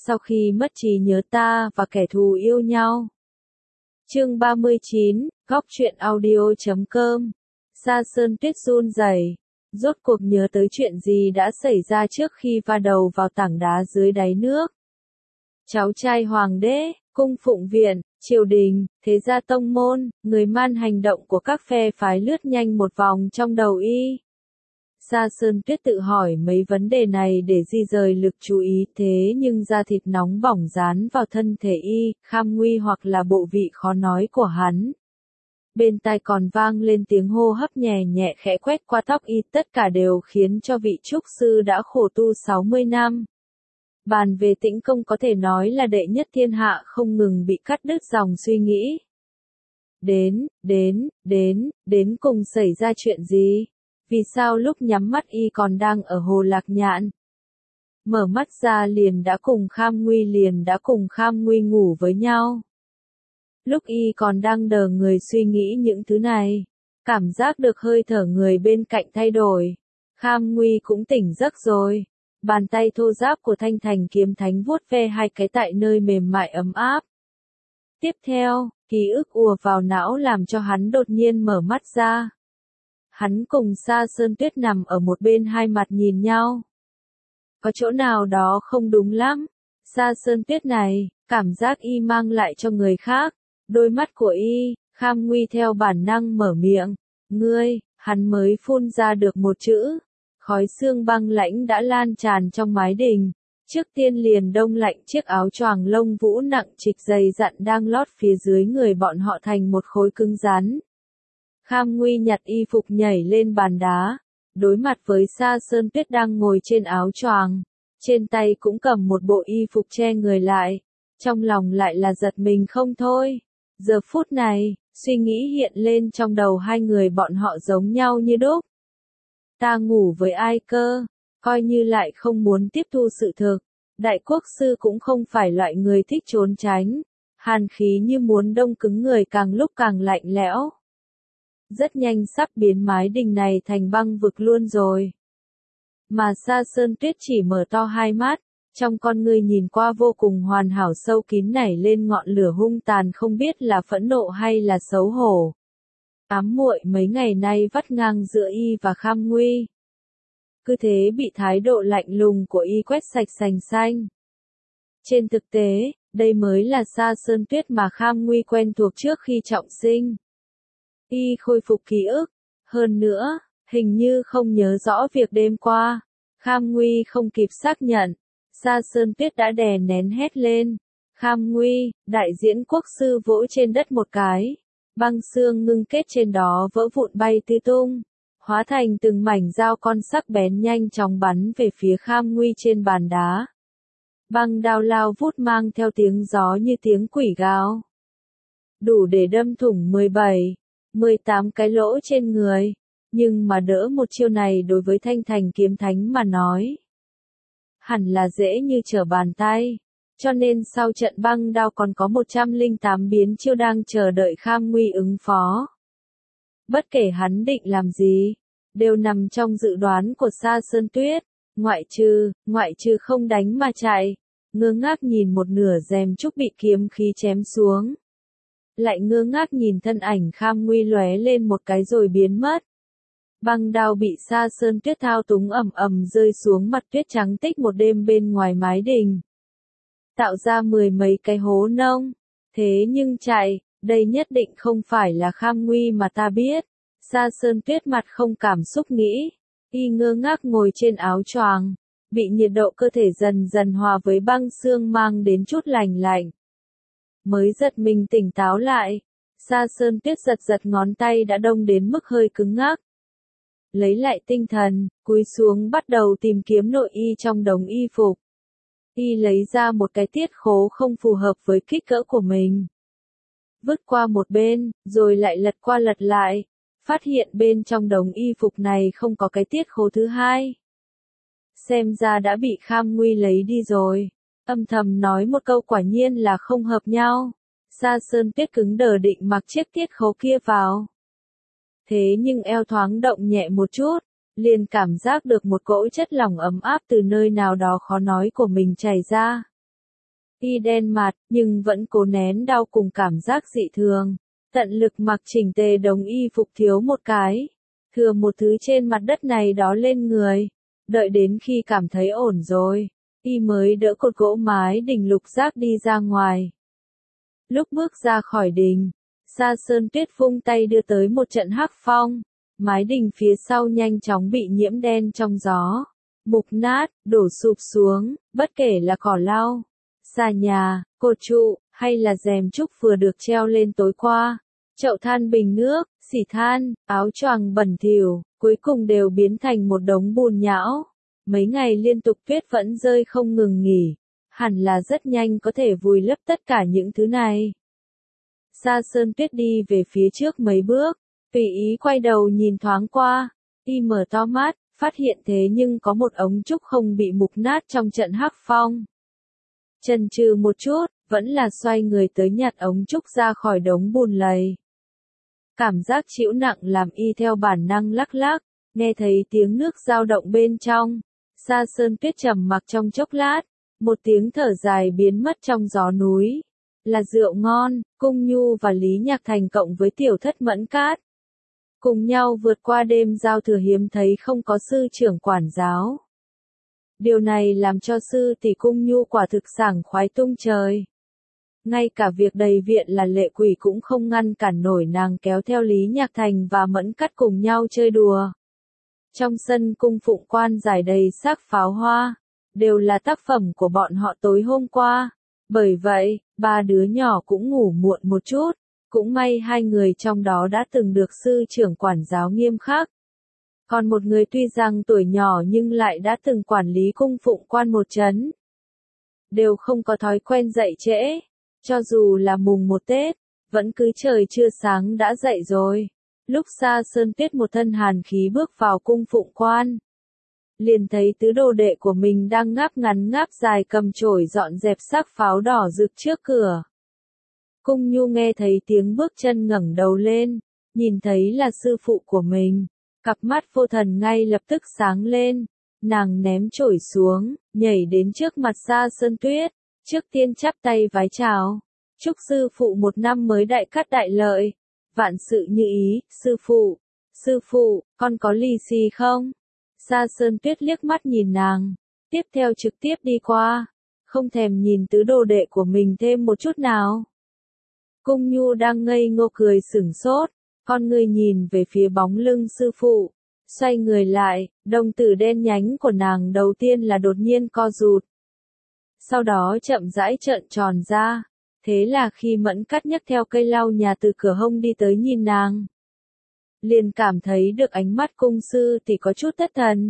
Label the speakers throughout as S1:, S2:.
S1: sau khi mất trí nhớ ta và kẻ thù yêu nhau. Chương 39, góc truyện audio.com. Sa Sơn Tuyết run rẩy, rốt cuộc nhớ tới chuyện gì đã xảy ra trước khi va đầu vào tảng đá dưới đáy nước. Cháu trai hoàng đế, cung phụng viện, triều đình, thế gia tông môn, người man hành động của các phe phái lướt nhanh một vòng trong đầu y. Sa Sơn Tuyết tự hỏi mấy vấn đề này để di rời lực chú ý, thế nhưng da thịt nóng bỏng dán vào thân thể y, kham nguy hoặc là bộ vị khó nói của hắn. Bên tai còn vang lên tiếng hô hấp nhẹ nhẹ khẽ quét qua tóc y, tất cả đều khiến cho vị trúc sư đã khổ tu 60 năm. Bàn về tĩnh công có thể nói là đệ nhất thiên hạ, không ngừng bị cắt đứt dòng suy nghĩ. Đến cùng xảy ra chuyện gì? Vì sao lúc nhắm mắt y còn đang ở Hồ Lạc Nhạn? Mở mắt ra liền đã cùng Kham Nguy ngủ với nhau. Lúc y còn đang đờ người suy nghĩ những thứ này, cảm giác được hơi thở người bên cạnh thay đổi. Kham Nguy cũng tỉnh giấc rồi. Bàn tay thô ráp của Thanh Thành Kiếm Thánh vuốt ve hai cái tại nơi mềm mại ấm áp. Tiếp theo, ký ức ùa vào não làm cho hắn đột nhiên mở mắt ra. Hắn cùng Sa Sơn Tuyết nằm ở một bên, hai mặt nhìn nhau. Có chỗ nào đó không đúng lắm. Sa Sơn Tuyết này, cảm giác y mang lại cho người khác. Đôi mắt của y, Kham Nguy theo bản năng mở miệng. Ngươi, hắn mới phun ra được một chữ. Khói sương băng lãnh đã lan tràn trong mái đình. Trước tiên liền đông lạnh chiếc áo choàng lông vũ nặng trịch dày dặn đang lót phía dưới người bọn họ thành một khối cứng rắn. Kham Nguy nhặt y phục nhảy lên bàn đá, đối mặt với Sa Sơn Tuyết đang ngồi trên áo choàng, trên tay cũng cầm một bộ y phục che người lại, trong lòng lại là giật mình không thôi. Giờ phút này, suy nghĩ hiện lên trong đầu hai người bọn họ giống nhau như đúc. Ta ngủ với ai cơ? Coi như lại không muốn tiếp thu sự thực, Đại Quốc Sư cũng không phải loại người thích trốn tránh, hàn khí như muốn đông cứng người càng lúc càng lạnh lẽo. Rất nhanh sắp biến mái đình này thành băng vực luôn rồi. Mà Sa Sơn Tuyết chỉ mở to hai mắt, trong con ngươi nhìn qua vô cùng hoàn hảo sâu kín nảy lên ngọn lửa hung tàn, không biết là phẫn nộ hay là xấu hổ. Ám muội mấy ngày nay vắt ngang giữa y và Kham Nguy. Cứ thế bị thái độ lạnh lùng của y quét sạch sành xanh. Trên thực tế, đây mới là Sa Sơn Tuyết mà Kham Nguy quen thuộc trước khi trọng sinh. Y khôi phục ký ức, hơn nữa, hình như không nhớ rõ việc đêm qua. Kham Nguy không kịp xác nhận, Sa Sơn Tuyết đã đè nén hét lên. Kham Nguy, đại diễn quốc sư vỗ trên đất một cái. Băng xương ngưng kết trên đó vỡ vụn bay tứ tung, hóa thành từng mảnh dao con sắc bén nhanh chóng bắn về phía Kham Nguy trên bàn đá. Băng đao lao vút mang theo tiếng gió như tiếng quỷ gào. Đủ để đâm thủng 18 cái lỗ trên người, nhưng mà đỡ một chiêu này đối với Thanh Thành Kiếm Thánh mà nói, hẳn là dễ như trở bàn tay. Cho nên sau trận băng đao còn có 108 biến chiêu đang chờ đợi Kham Nguy ứng phó. Bất kể hắn định làm gì, đều nằm trong dự đoán của Sa Sơn Tuyết, ngoại trừ không đánh mà chạy, ngơ ngác nhìn một nửa rèm trúc bị kiếm khí chém xuống. Lại ngơ ngác nhìn thân ảnh Kham Nguy lóe lên một cái rồi biến mất. Băng đao bị Sa Sơn Tuyết thao túng ầm ầm rơi xuống mặt tuyết trắng tích một đêm bên ngoài mái đình, tạo ra 10 mấy cái hố nông. Thế nhưng chạy, đây nhất định không phải là Kham Nguy mà ta biết. Sa Sơn Tuyết mặt không cảm xúc nghĩ, y ngơ ngác ngồi trên áo choàng, bị nhiệt độ cơ thể dần dần hòa với băng xương mang đến chút lành lạnh. Mới giật mình tỉnh táo lại, Sa Sơn Tuyết giật ngón tay đã đông đến mức hơi cứng ngắc. Lấy lại tinh thần, cúi xuống bắt đầu tìm kiếm nội y trong đống y phục. Y lấy ra một cái tiết khố không phù hợp với kích cỡ của mình. Vứt qua một bên, rồi lại lật qua lật lại, phát hiện bên trong đống y phục này không có cái tiết khố thứ hai. Xem ra đã bị Kham Nguy lấy đi rồi. Âm thầm nói một câu quả nhiên là không hợp nhau. Sa Sơn Tuyết cứng đờ định mặc chiếc tiết khố kia vào. Thế nhưng eo thoáng động nhẹ một chút, liền cảm giác được một cỗ chất lỏng ấm áp từ nơi nào đó khó nói của mình chảy ra. Y đen mặt, nhưng vẫn cố nén đau cùng cảm giác dị thường. Tận lực mặc chỉnh tề đống y phục thiếu một cái. Thừa một thứ trên mặt đất này đó lên người. Đợi đến khi cảm thấy ổn rồi, y mới đỡ cột gỗ mái đình Lục Giác đi ra ngoài. Lúc bước ra khỏi đình, Sa Sơn Tuyết vung tay đưa tới một trận hắc phong. Mái đình phía sau nhanh chóng bị nhiễm đen trong gió. Mục nát, đổ sụp xuống, bất kể là cỏ lau, xà nhà, cột trụ, hay là rèm trúc vừa được treo lên tối qua. Chậu than bình nước, xỉ than, áo choàng bẩn thỉu, cuối cùng đều biến thành một đống bùn nhão. Mấy ngày liên tục tuyết vẫn rơi không ngừng nghỉ, hẳn là rất nhanh có thể vùi lấp tất cả những thứ này. Sa Sơn Tuyết đi về phía trước mấy bước, tùy ý quay đầu nhìn thoáng qua, y mở to mắt, phát hiện thế nhưng có một ống trúc không bị mục nát trong trận hắc phong. Chần chừ một chút, vẫn là xoay người tới nhặt ống trúc ra khỏi đống bùn lầy. Cảm giác chịu nặng làm y theo bản năng lắc lắc, nghe thấy tiếng nước dao động bên trong. Sa Sơn Tuyết trầm mặc trong chốc lát, một tiếng thở dài biến mất trong gió núi. Là rượu ngon, Cung Nhu và Lý Nhạc Thành cộng với Tiểu Thất Mẫn Cát. Cùng nhau vượt qua đêm giao thừa hiếm thấy không có sư trưởng quản giáo. Điều này làm cho sư tỷ Cung Nhu quả thực sảng khoái tung trời. Ngay cả việc đầy viện là lệ quỷ cũng không ngăn cản nổi nàng kéo theo Lý Nhạc Thành và Mẫn Cát cùng nhau chơi đùa. Trong sân cung phụng quan rải đầy xác pháo hoa, đều là tác phẩm của bọn họ tối hôm qua. Bởi vậy, ba đứa nhỏ cũng ngủ muộn một chút, cũng may hai người trong đó đã từng được sư trưởng quản giáo nghiêm khắc. Còn một người tuy rằng tuổi nhỏ nhưng lại đã từng quản lý cung phụng quan một trấn. Đều không có thói quen dậy trễ, cho dù là mùng 1 Tết, vẫn cứ trời chưa sáng đã dậy rồi. Lúc Sa Sơn Tuyết một thân hàn khí bước vào cung phụng quan, liền thấy tứ đồ đệ của mình đang ngáp ngắn ngáp dài cầm chổi dọn dẹp xác pháo đỏ rực trước cửa. Cung Nhu nghe thấy tiếng bước chân ngẩng đầu lên, nhìn thấy là sư phụ của mình, cặp mắt vô thần ngay lập tức sáng lên, nàng ném chổi xuống, nhảy đến trước mặt Sa Sơn Tuyết, trước tiên chắp tay vái chào, chúc sư phụ một năm mới đại cát đại lợi, vạn sự như ý. Sư phụ, con có lì xì không? Sa Sơn Tuyết liếc mắt nhìn nàng, tiếp theo trực tiếp đi qua, không thèm nhìn tứ đồ đệ của mình thêm một chút nào. Cung Nhu đang ngây ngô cười sửng sốt, con người nhìn về phía bóng lưng sư phụ, xoay người lại, đồng tử đen nhánh của nàng đầu tiên là đột nhiên co rụt. Sau đó chậm rãi trợn tròn ra, thế là khi Mẫn Cát nhấc theo cây lau nhà từ cửa hông đi tới nhìn nàng, liền cảm thấy được ánh mắt cung sư tỷ có chút thất thần.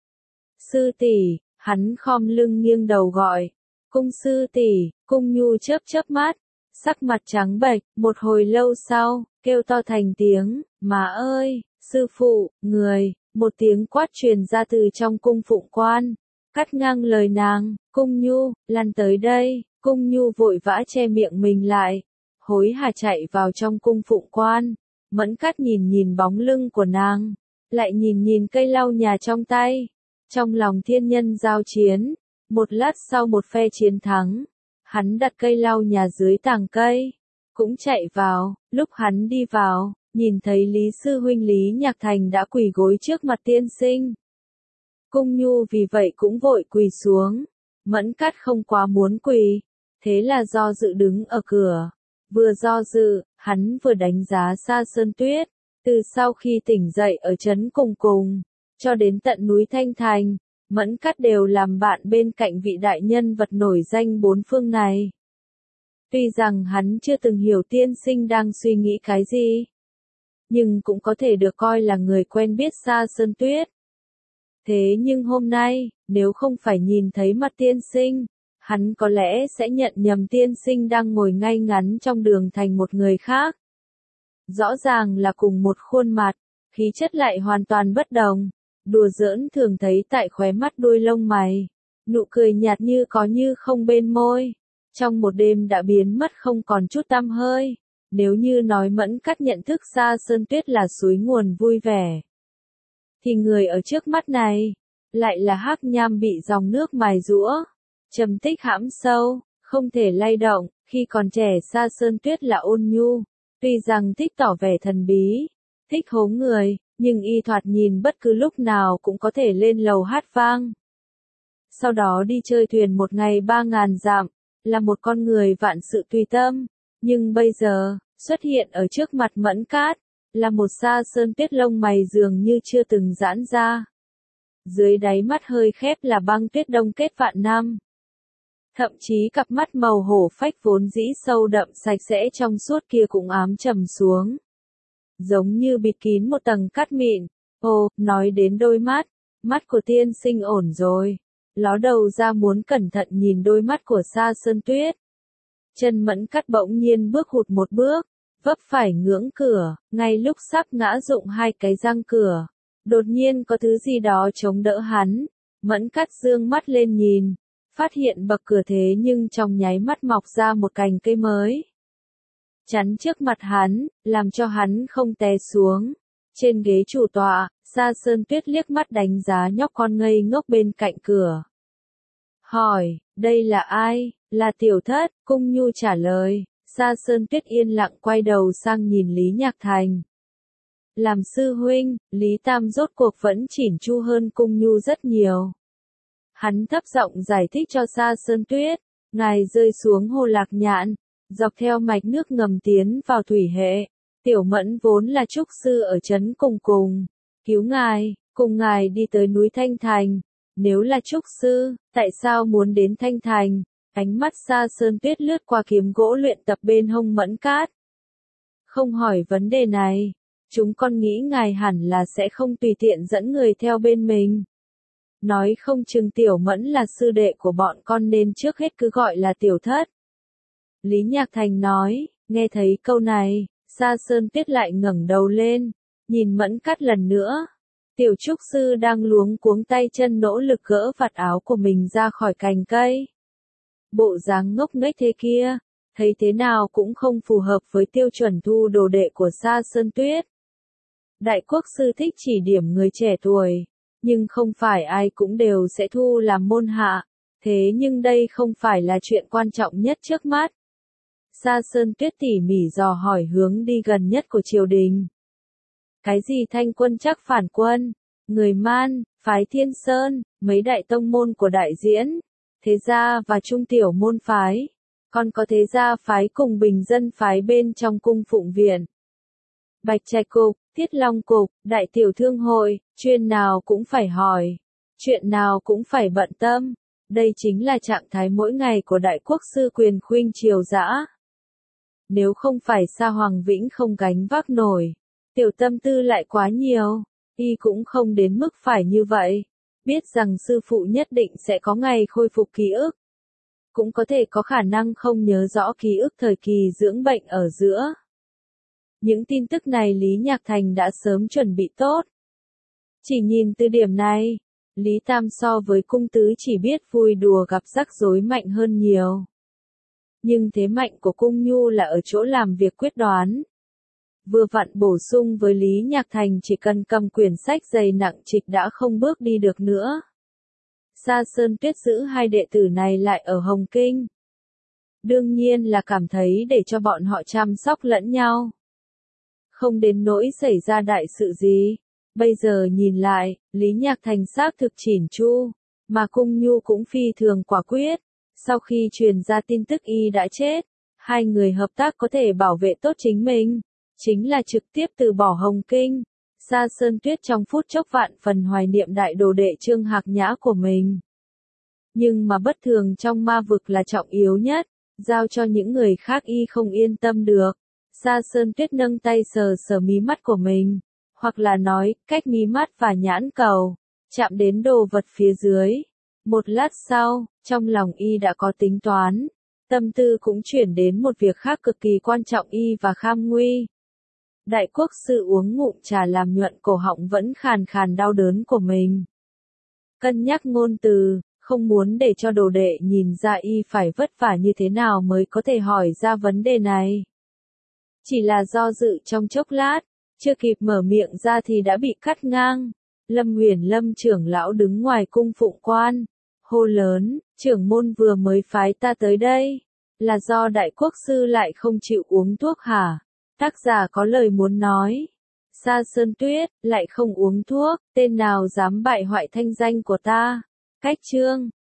S1: Sư tỷ, hắn khom lưng nghiêng đầu gọi. Cung sư tỷ, Cung Nhu chớp chớp mắt, sắc mặt trắng bệch, một hồi lâu sau, kêu to thành tiếng, má ơi, sư phụ, người, một tiếng quát truyền ra từ trong cung phụng quan, cắt ngang lời nàng, Cung Nhu, lăn tới đây. Cung Nhu vội vã che miệng mình lại, hối hả chạy vào trong cung phụng quan. Mẫn Cát nhìn nhìn bóng lưng của nàng, lại nhìn nhìn cây lau nhà trong tay. Trong lòng thiên nhân giao chiến, một lát sau một phe chiến thắng, hắn đặt cây lau nhà dưới tàng cây, cũng chạy vào. Lúc hắn đi vào, nhìn thấy Lý sư huynh Lý Nhạc Thành đã quỳ gối trước mặt tiên sinh. Cung Nhu vì vậy cũng vội quỳ xuống. Mẫn Cát không quá muốn quỳ, thế là do dự đứng ở cửa. Vừa do dự, hắn vừa đánh giá Sa Sơn Tuyết, từ sau khi tỉnh dậy ở trấn cùng, cho đến tận núi Thanh Thành, Mẫn Cát đều làm bạn bên cạnh vị đại nhân vật nổi danh bốn phương này. Tuy rằng hắn chưa từng hiểu tiên sinh đang suy nghĩ cái gì, nhưng cũng có thể được coi là người quen biết Sa Sơn Tuyết. Thế nhưng hôm nay, nếu không phải nhìn thấy mặt tiên sinh, hắn có lẽ sẽ nhận nhầm tiên sinh đang ngồi ngay ngắn trong đường thành một người khác. Rõ ràng là cùng một khuôn mặt, khí chất lại hoàn toàn bất đồng. Đùa giỡn thường thấy tại khóe mắt đuôi lông mày, nụ cười nhạt như có như không bên môi, trong một đêm đã biến mất không còn chút tăm hơi. Nếu như nói Mẫn Cát nhận thức Sa Sơn Tuyết là suối nguồn vui vẻ, thì người ở trước mắt này lại là hắc nham bị dòng nước mài giũa, trầm tích hãm sâu, không thể lay động, khi còn trẻ Sa Sơn Tuyết là ôn nhu, tuy rằng thích tỏ vẻ thần bí, thích hố người, nhưng y thoạt nhìn bất cứ lúc nào cũng có thể lên lầu hát vang. Sau đó đi chơi thuyền một ngày 3.000 dặm, là một con người vạn sự tùy tâm, nhưng bây giờ, xuất hiện ở trước mặt Mẫn Cát, là một Sa Sơn Tuyết lông mày dường như chưa từng giãn ra. Dưới đáy mắt hơi khép là băng tuyết đông kết vạn năm. Thậm chí cặp mắt màu hổ phách vốn dĩ sâu đậm sạch sẽ trong suốt kia cũng ám trầm xuống. Giống như bịt kín một tầng cát mịn. Ồ, nói đến đôi mắt, mắt của tiên sinh ổn rồi. Ló đầu ra muốn cẩn thận nhìn đôi mắt của Sa Sơn Tuyết. Chân Mẫn Cát bỗng nhiên bước hụt một bước, vấp phải ngưỡng cửa, ngay lúc sắp ngã rụng hai cái răng cửa. Đột nhiên có thứ gì đó chống đỡ hắn, Mẫn Cát dương mắt lên nhìn, phát hiện bậc cửa thế nhưng trong nháy mắt mọc ra một cành cây mới. Chắn trước mặt hắn, làm cho hắn không té xuống. Trên ghế chủ tọa, Sa Sơn Tuyết liếc mắt đánh giá nhóc con ngây ngốc bên cạnh cửa. Hỏi, đây là ai? Là Tiểu Thất, Cung Nhu trả lời. Sa Sơn Tuyết yên lặng quay đầu sang nhìn Lý Nhạc Thành. Làm sư huynh, Lý Tam rốt cuộc vẫn chỉn chu hơn Cung Nhu rất nhiều. Hắn thấp giọng giải thích cho Sa Sơn Tuyết, ngài rơi xuống Hồ Lạc Nhạn, dọc theo mạch nước ngầm tiến vào thủy hệ. Tiểu Mẫn vốn là trúc sư ở trấn Cùng Cùng, cứu ngài, cùng ngài đi tới núi Thanh Thành. Nếu là trúc sư, tại sao muốn đến Thanh Thành? Ánh mắt Sa Sơn Tuyết lướt qua kiếm gỗ luyện tập bên hông Mẫn Cát. Không hỏi vấn đề này, chúng con nghĩ ngài hẳn là sẽ không tùy tiện dẫn người theo bên mình. Nói không chừng Tiểu Mẫn là sư đệ của bọn con nên trước hết cứ gọi là Tiểu Thất. Lý Nhạc Thành nói, nghe thấy câu này, Sa Sơn Tuyết lại ngẩng đầu lên, nhìn Mẫn Cát lần nữa. Tiểu trúc sư đang luống cuống tay chân nỗ lực gỡ vạt áo của mình ra khỏi cành cây. Bộ dáng ngốc nghếch thế kia, thấy thế nào cũng không phù hợp với tiêu chuẩn thu đồ đệ của Sa Sơn Tuyết. Đại quốc sư thích chỉ điểm người trẻ tuổi, nhưng không phải ai cũng đều sẽ thu làm môn hạ, thế nhưng đây không phải là chuyện quan trọng nhất trước mắt. Sa Sơn Tuyết tỉ mỉ dò hỏi hướng đi gần nhất của triều đình. Cái gì Thanh quân chắc phản quân, người Man, phái Thiên Sơn, mấy đại tông môn của đại diễn, thế gia và trung tiểu môn phái, còn có thế gia phái cùng bình dân phái bên trong cung phụng viện. Bạch Trạch Cục, Thiết Long Cục, Đại Tiểu Thương Hội, chuyện nào cũng phải hỏi, chuyện nào cũng phải bận tâm. Đây chính là trạng thái mỗi ngày của đại quốc sư quyền khuynh triều dã. Nếu không phải Sa Hoàng Vĩnh không gánh vác nổi, tiểu tâm tư lại quá nhiều, y cũng không đến mức phải như vậy. Biết rằng sư phụ nhất định sẽ có ngày khôi phục ký ức. Cũng có thể có khả năng không nhớ rõ ký ức thời kỳ dưỡng bệnh ở giữa. Những tin tức này Lý Nhạc Thành đã sớm chuẩn bị tốt. Chỉ nhìn từ điểm này, Lý Tam so với cung tứ chỉ biết vui đùa gặp rắc rối mạnh hơn nhiều. Nhưng thế mạnh của Cung Nhu là ở chỗ làm việc quyết đoán. Vừa vặn bổ sung với Lý Nhạc Thành chỉ cần cầm quyển sách dày nặng trịch đã không bước đi được nữa. Sa Sơn Tuyết giữ hai đệ tử này lại ở Hồng Kinh. Đương nhiên là cảm thấy để cho bọn họ chăm sóc lẫn nhau. Không đến nỗi xảy ra đại sự gì. Bây giờ nhìn lại, Lý Nhạc Thành xác thực chỉn chu, mà Cung Nhu cũng phi thường quả quyết. Sau khi truyền ra tin tức y đã chết, hai người hợp tác có thể bảo vệ tốt chính mình, chính là trực tiếp từ bỏ Hồng Kinh. Sa Sơn Tuyết trong phút chốc vạn phần hoài niệm đại đồ đệ Trương Hạc Nhã của mình. Nhưng mà bất thường trong ma vực là trọng yếu nhất, giao cho những người khác y không yên tâm được. Sa Sơn Tuyết nâng tay sờ sờ mí mắt của mình, hoặc là nói, cách mí mắt và nhãn cầu, chạm đến đồ vật phía dưới. Một lát sau, trong lòng y đã có tính toán, tâm tư cũng chuyển đến một việc khác cực kỳ quan trọng y và Kham Nguy. Đại quốc sư uống ngụm trà làm nhuận cổ họng vẫn khàn khàn đau đớn của mình. Cân nhắc ngôn từ, không muốn để cho đồ đệ nhìn ra y phải vất vả như thế nào mới có thể hỏi ra vấn đề này. Chỉ là do dự trong chốc lát, chưa kịp mở miệng ra thì đã bị cắt ngang. Lâm Huyền Lâm trưởng lão đứng ngoài cung phụng quan, hô lớn, trưởng môn vừa mới phái ta tới đây. Là do đại quốc sư lại không chịu uống thuốc hả? Tác giả có lời muốn nói. Sa Sơn Tuyết, lại không uống thuốc, tên nào dám bại hoại thanh danh của ta? Cách chương